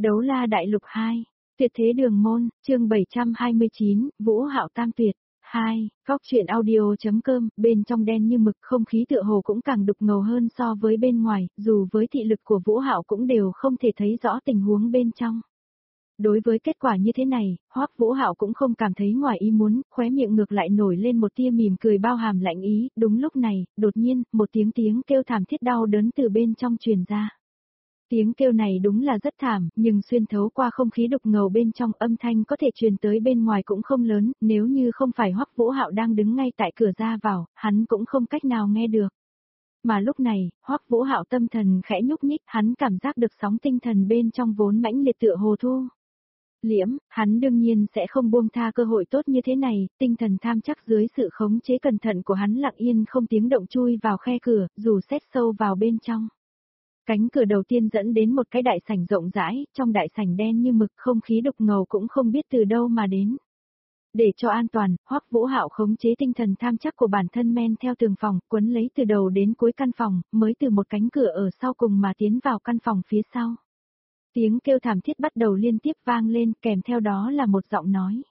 Đấu la đại lục 2, tuyệt thế đường môn, chương 729, Vũ Hạo tam tuyệt. 2, góc truyện audio.com, bên trong đen như mực, không khí tựa hồ cũng càng đục ngầu hơn so với bên ngoài, dù với thị lực của Vũ Hạo cũng đều không thể thấy rõ tình huống bên trong. Đối với kết quả như thế này, Hoắc Vũ Hạo cũng không cảm thấy ngoài ý muốn, khóe miệng ngược lại nổi lên một tia mỉm cười bao hàm lạnh ý, đúng lúc này, đột nhiên, một tiếng kêu thảm thiết đau đớn từ bên trong truyền ra. Tiếng kêu này đúng là rất thảm, nhưng xuyên thấu qua không khí đục ngầu bên trong, âm thanh có thể truyền tới bên ngoài cũng không lớn, nếu như không phải Hoắc Vũ Hạo đang đứng ngay tại cửa ra vào, hắn cũng không cách nào nghe được. Mà lúc này, Hoắc Vũ Hạo tâm thần khẽ nhúc nhích, hắn cảm giác được sóng tinh thần bên trong vốn mãnh liệt tựa hồ thu liễm, hắn đương nhiên sẽ không buông tha cơ hội tốt như thế này, tinh thần tham chắc dưới sự khống chế cẩn thận của hắn lặng yên không tiếng động chui vào khe cửa, dù xét sâu vào bên trong. Cánh cửa đầu tiên dẫn đến một cái đại sảnh rộng rãi, trong đại sảnh đen như mực, không khí đục ngầu cũng không biết từ đâu mà đến. Để cho an toàn, Hoắc Vũ Hạo khống chế tinh thần tham chắc của bản thân men theo tường phòng, quấn lấy từ đầu đến cuối căn phòng, mới từ một cánh cửa ở sau cùng mà tiến vào căn phòng phía sau. Tiếng kêu thảm thiết bắt đầu liên tiếp vang lên, kèm theo đó là một giọng nói.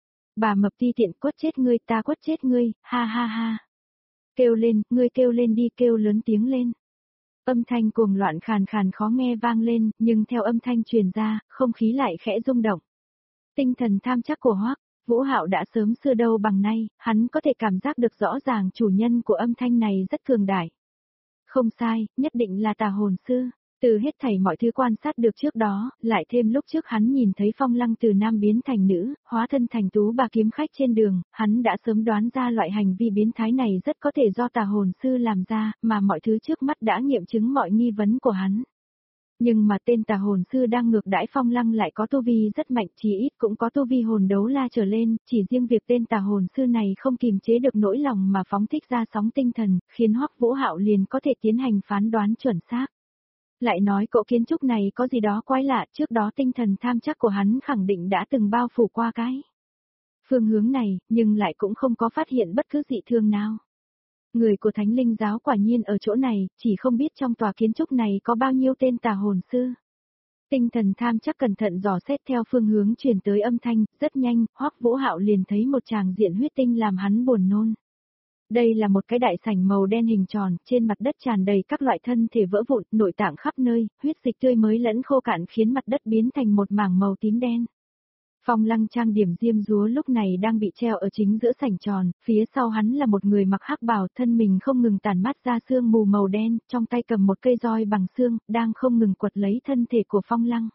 Bà mập ti tiện, quất chết ngươi, ta quất chết ngươi, ha ha ha. Kêu lên, ngươi kêu lên đi, kêu lớn tiếng lên. Âm thanh cuồng loạn khàn khàn khó nghe vang lên, nhưng theo âm thanh truyền ra, không khí lại khẽ rung động. Tinh thần tham chắc của Hoắc Vũ Hạo đã sớm xưa đâu bằng nay, hắn có thể cảm giác được rõ ràng chủ nhân của âm thanh này rất cường đại. Không sai, nhất định là tà hồn sư. Từ hết thảy mọi thứ quan sát được trước đó, lại thêm lúc trước hắn nhìn thấy Phong Lăng từ nam biến thành nữ, hóa thân thành tú bà kiếm khách trên đường, hắn đã sớm đoán ra loại hành vi biến thái này rất có thể do tà hồn sư làm ra, mà mọi thứ trước mắt đã nghiệm chứng mọi nghi vấn của hắn. Nhưng mà tên tà hồn sư đang ngược đãi Phong Lăng lại có tu vi rất mạnh, chỉ ít cũng có tu vi hồn đấu la trở lên, chỉ riêng việc tên tà hồn sư này không kiềm chế được nỗi lòng mà phóng thích ra sóng tinh thần, khiến Hoắc Vũ Hạo liền có thể tiến hành phán đoán chuẩn xác. Lại nói cỗ kiến trúc này có gì đó quái lạ, trước đó tinh thần tham chắc của hắn khẳng định đã từng bao phủ qua cái phương hướng này, nhưng lại cũng không có phát hiện bất cứ dị thường nào. Người của Thánh Linh giáo quả nhiên ở chỗ này, chỉ không biết trong tòa kiến trúc này có bao nhiêu tên tà hồn sư. Tinh thần tham chắc cẩn thận dò xét theo phương hướng truyền tới âm thanh, rất nhanh, Hoắc Vũ Hạo liền thấy một tràng diện huyết tinh làm hắn buồn nôn. Đây là một cái đại sảnh màu đen hình tròn, trên mặt đất tràn đầy các loại thân thể vỡ vụn, nội tạng khắp nơi, huyết dịch tươi mới lẫn khô cạn khiến mặt đất biến thành một mảng màu tím đen. Phong Lăng trang điểm diêm dúa lúc này đang bị treo ở chính giữa sảnh tròn, phía sau hắn là một người mặc hắc bào, thân mình không ngừng tản mát ra sương mù màu đen, trong tay cầm một cây roi bằng xương, đang không ngừng quật lấy thân thể của Phong Lăng.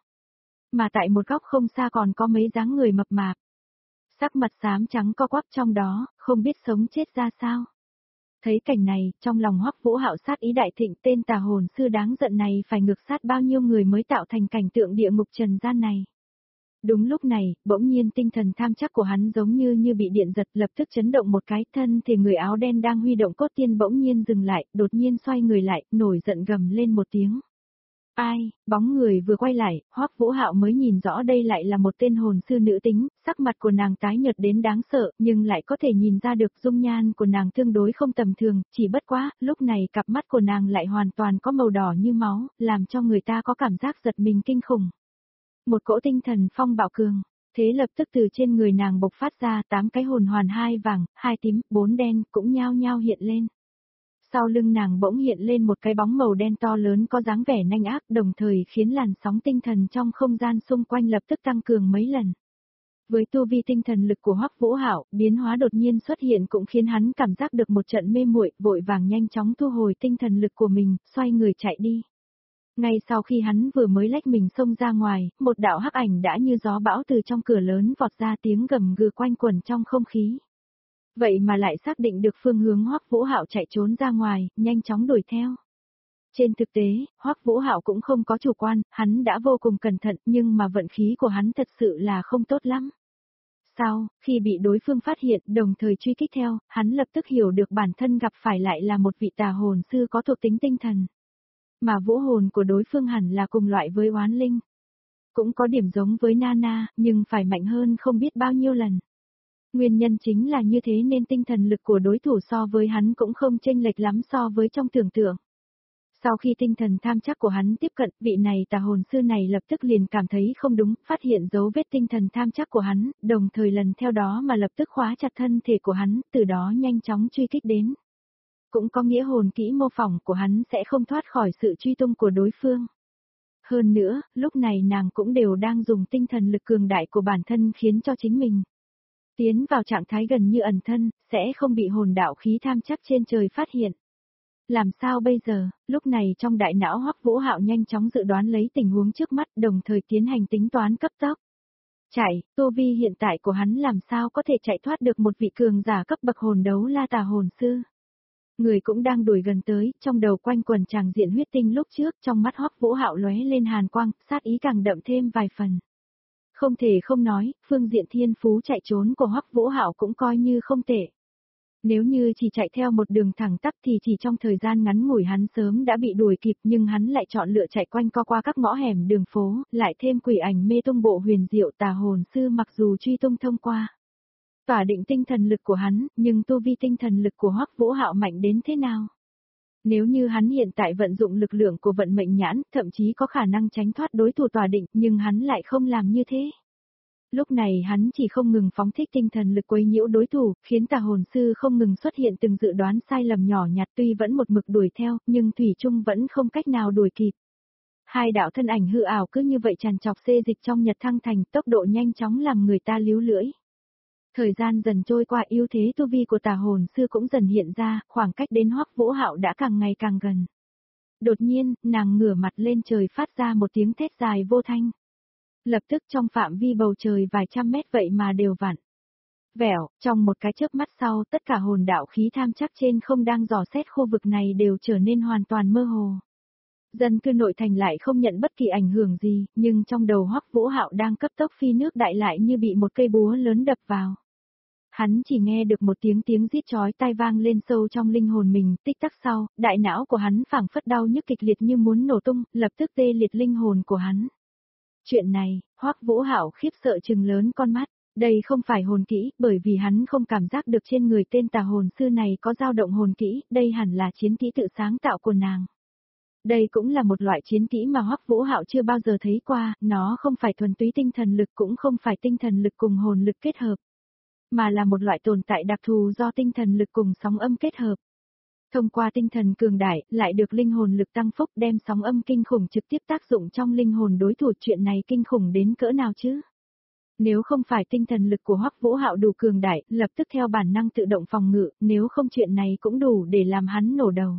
Mà tại một góc không xa còn có mấy dáng người mập mạp. Sắc mặt xám trắng co quắp trong đó, không biết sống chết ra sao. Thấy cảnh này, trong lòng Hoắc Vũ Hạo sát ý đại thịnh, tên tà hồn sư đáng giận này phải ngược sát bao nhiêu người mới tạo thành cảnh tượng địa ngục trần gian này. Đúng lúc này, bỗng nhiên tinh thần tham chắc của hắn giống như bị điện giật, lập tức chấn động một cái, thân thì người áo đen đang huy động cốt tiên bỗng nhiên dừng lại, đột nhiên xoay người lại, nổi giận gầm lên một tiếng. Ai, bóng người vừa quay lại, Hoắc Vũ Hạo mới nhìn rõ đây lại là một tên hồn sư nữ tính, sắc mặt của nàng tái nhợt đến đáng sợ, nhưng lại có thể nhìn ra được dung nhan của nàng tương đối không tầm thường, chỉ bất quá, lúc này cặp mắt của nàng lại hoàn toàn có màu đỏ như máu, làm cho người ta có cảm giác giật mình kinh khủng. Một cỗ tinh thần phong bạo cường, thế lập tức từ trên người nàng bộc phát ra 8 cái hồn hoàn, 2 vàng, 2 tím, 4 đen, cũng nhao nhao hiện lên. Sau lưng nàng bỗng hiện lên một cái bóng màu đen to lớn có dáng vẻ nhanh ác, đồng thời khiến làn sóng tinh thần trong không gian xung quanh lập tức tăng cường mấy lần. Với tu vi tinh thần lực của Hoắc Vũ Hạo, biến hóa đột nhiên xuất hiện cũng khiến hắn cảm giác được một trận mê muội, vội vàng nhanh chóng thu hồi tinh thần lực của mình, xoay người chạy đi. Ngay sau khi hắn vừa mới lách mình xông ra ngoài, một đạo hắc ảnh đã như gió bão từ trong cửa lớn vọt ra, tiếng gầm gừ quanh quẩn trong không khí. Vậy mà lại xác định được phương hướng Hoắc Vũ Hạo chạy trốn ra ngoài, nhanh chóng đuổi theo. Trên thực tế, Hoắc Vũ Hạo cũng không có chủ quan, hắn đã vô cùng cẩn thận, nhưng mà vận khí của hắn thật sự là không tốt lắm. Sau, khi bị đối phương phát hiện, đồng thời truy kích theo, hắn lập tức hiểu được bản thân gặp phải lại là một vị tà hồn sư có thuộc tính tinh thần. Mà vũ hồn của đối phương hẳn là cùng loại với oán linh. Cũng có điểm giống với Nana, nhưng phải mạnh hơn không biết bao nhiêu lần. Nguyên nhân chính là như thế nên tinh thần lực của đối thủ so với hắn cũng không chênh lệch lắm so với trong tưởng tượng. Sau khi tinh thần tham chắc của hắn tiếp cận, vị này tà hồn sư này lập tức liền cảm thấy không đúng, phát hiện dấu vết tinh thần tham chắc của hắn, đồng thời lần theo đó mà lập tức khóa chặt thân thể của hắn, từ đó nhanh chóng truy kích đến. Cũng có nghĩa hồn kỹ mô phỏng của hắn sẽ không thoát khỏi sự truy tung của đối phương. Hơn nữa, lúc này nàng cũng đều đang dùng tinh thần lực cường đại của bản thân khiến cho chính mình tiến vào trạng thái gần như ẩn thân, sẽ không bị hồn đạo khí tham chắc trên trời phát hiện. Làm sao bây giờ, lúc này trong đại não Hoắc Vũ Hạo nhanh chóng dự đoán lấy tình huống trước mắt đồng thời tiến hành tính toán cấp tốc. Chạy, tu vi hiện tại của hắn làm sao có thể chạy thoát được một vị cường giả cấp bậc hồn đấu la tà hồn sư. Người cũng đang đuổi gần tới, trong đầu quanh quần tràng diện huyết tinh lúc trước, trong mắt Hoắc Vũ Hạo lóe lên hàn quang, sát ý càng đậm thêm vài phần. Không thể không nói, phương diện thiên phú chạy trốn của Hoắc Vũ Hạo cũng coi như không tệ. Nếu như chỉ chạy theo một đường thẳng tắp thì chỉ trong thời gian ngắn ngủi hắn sớm đã bị đuổi kịp, nhưng hắn lại chọn lựa chạy quanh co qua các ngõ hẻm đường phố, lại thêm quỷ ảnh mê tung bộ huyền diệu tà hồn sư mặc dù truy tung thông qua. Tỏa định tinh thần lực của hắn, nhưng tu vi tinh thần lực của Hoắc Vũ Hạo mạnh đến thế nào? Nếu như hắn hiện tại vận dụng lực lượng của vận mệnh nhãn, thậm chí có khả năng tránh thoát đối thủ tỏa định, nhưng hắn lại không làm như thế. Lúc này hắn chỉ không ngừng phóng thích tinh thần lực quấy nhiễu đối thủ, khiến tà hồn sư không ngừng xuất hiện từng dự đoán sai lầm nhỏ nhặt, tuy vẫn một mực đuổi theo, nhưng thủy chung vẫn không cách nào đuổi kịp. Hai đạo thân ảnh hư ảo cứ như vậy tràn trọc xê dịch trong nhật thăng thành, tốc độ nhanh chóng làm người ta líu lưỡi. Thời gian dần trôi qua, ưu thế tu vi của tà hồn sư cũng dần hiện ra, khoảng cách đến Hoắc Vũ Hạo đã càng ngày càng gần. Đột nhiên, nàng ngửa mặt lên trời phát ra một tiếng thét dài vô thanh. Lập tức trong phạm vi bầu trời vài trăm mét vậy mà đều vặn. Vẻo, trong một cái chớp mắt sau, tất cả hồn đạo khí tham chắc trên không đang dò xét khu vực này đều trở nên hoàn toàn mơ hồ. Dân cư nội thành lại không nhận bất kỳ ảnh hưởng gì, nhưng trong đầu Hoắc Vũ Hạo đang cấp tốc phi nước đại lại như bị một cây búa lớn đập vào. Hắn chỉ nghe được một tiếng rít chói tai vang lên sâu trong linh hồn mình, tích tắc sau, đại não của hắn phảng phất đau nhức kịch liệt như muốn nổ tung, lập tức tê liệt linh hồn của hắn. Chuyện này, Hoắc Vũ Hạo khiếp sợ trừng lớn con mắt, đây không phải hồn kỹ, bởi vì hắn không cảm giác được trên người tên tà hồn sư này có dao động hồn kỹ, đây hẳn là chiến kỹ tự sáng tạo của nàng. Đây cũng là một loại chiến kỹ mà Hoắc Vũ Hạo chưa bao giờ thấy qua, nó không phải thuần túy tinh thần lực cũng không phải tinh thần lực cùng hồn lực kết hợp, mà là một loại tồn tại đặc thù do tinh thần lực cùng sóng âm kết hợp. Thông qua tinh thần cường đại, lại được linh hồn lực tăng phúc đem sóng âm kinh khủng trực tiếp tác dụng trong linh hồn đối thủ, chuyện này kinh khủng đến cỡ nào chứ? Nếu không phải tinh thần lực của Hoắc Vũ Hạo đủ cường đại, lập tức theo bản năng tự động phòng ngự, nếu không chuyện này cũng đủ để làm hắn nổ đầu.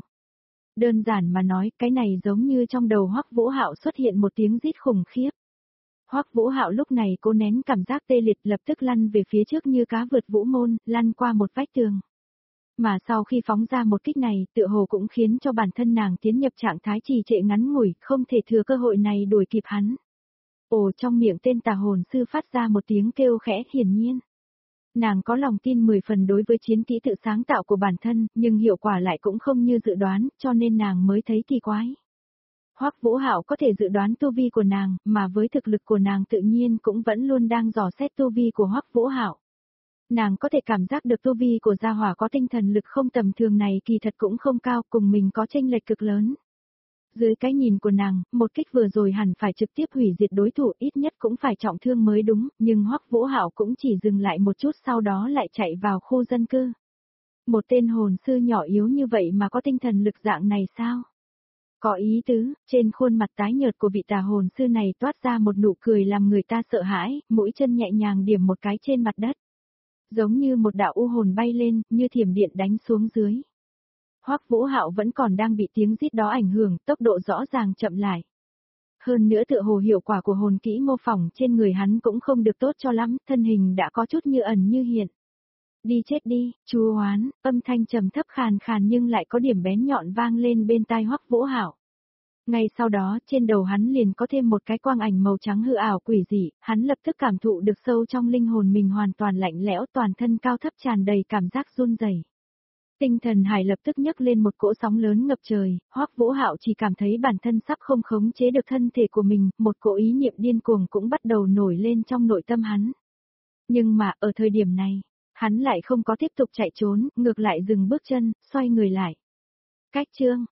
Đơn giản mà nói, cái này giống như trong đầu Hoắc Vũ Hạo xuất hiện một tiếng rít khủng khiếp. Hoắc Vũ Hạo lúc này cố nén cảm giác tê liệt, lập tức lăn về phía trước như cá vượt vũ môn, lăn qua một vách tường. Mà sau khi phóng ra một kích này, tựa hồ cũng khiến cho bản thân nàng tiến nhập trạng thái trì trệ ngắn ngủi, không thể thừa cơ hội này đuổi kịp hắn. Ồ, trong miệng tên tà hồn sư phát ra một tiếng kêu khẽ, hiển nhiên. Nàng có lòng tin 10 phần đối với chiến kỹ tự sáng tạo của bản thân, nhưng hiệu quả lại cũng không như dự đoán, cho nên nàng mới thấy kỳ quái. Hoắc Vũ Hạo có thể dự đoán tu vi của nàng, mà với thực lực của nàng tự nhiên cũng vẫn luôn đang dò xét tu vi của Hoắc Vũ Hạo. Nàng có thể cảm giác được tu vi của gia hỏa có tinh thần lực không tầm thường này kỳ thật cũng không cao, cùng mình có chênh lệch cực lớn. Dưới cái nhìn của nàng, một kích vừa rồi hẳn phải trực tiếp hủy diệt đối thủ, ít nhất cũng phải trọng thương mới đúng, nhưng Hoắc Vũ Hạo cũng chỉ dừng lại một chút sau đó lại chạy vào khu dân cư. Một tên hồn sư nhỏ yếu như vậy mà có tinh thần lực dạng này sao? Có ý tứ, trên khuôn mặt tái nhợt của vị tà hồn sư này toát ra một nụ cười làm người ta sợ hãi, mũi chân nhẹ nhàng điểm một cái trên mặt đất. Giống như một đạo u hồn bay lên, như thiểm điện đánh xuống dưới. Hoắc Vũ Hạo vẫn còn đang bị tiếng rít đó ảnh hưởng, tốc độ rõ ràng chậm lại. Hơn nữa tựa hồ hiệu quả của hồn kỹ mô phỏng trên người hắn cũng không được tốt cho lắm, thân hình đã có chút như ẩn như hiện. Đi chết đi, Chu Hoán, âm thanh trầm thấp khàn khàn nhưng lại có điểm bén nhọn vang lên bên tai Hoắc Vũ Hạo. Ngay sau đó, trên đầu hắn liền có thêm một cái quang ảnh màu trắng hư ảo quỷ dị, hắn lập tức cảm thụ được sâu trong linh hồn mình hoàn toàn lạnh lẽo, toàn thân cao thấp tràn đầy cảm giác run rẩy. Tinh thần hải lập tức nhấc lên một cỗ sóng lớn ngập trời, Hoắc Vũ Hạo chỉ cảm thấy bản thân sắp không khống chế được thân thể của mình, một cỗ ý niệm điên cuồng cũng bắt đầu nổi lên trong nội tâm hắn. Nhưng mà, ở thời điểm này, hắn lại không có tiếp tục chạy trốn, ngược lại dừng bước chân, xoay người lại. Cách chương,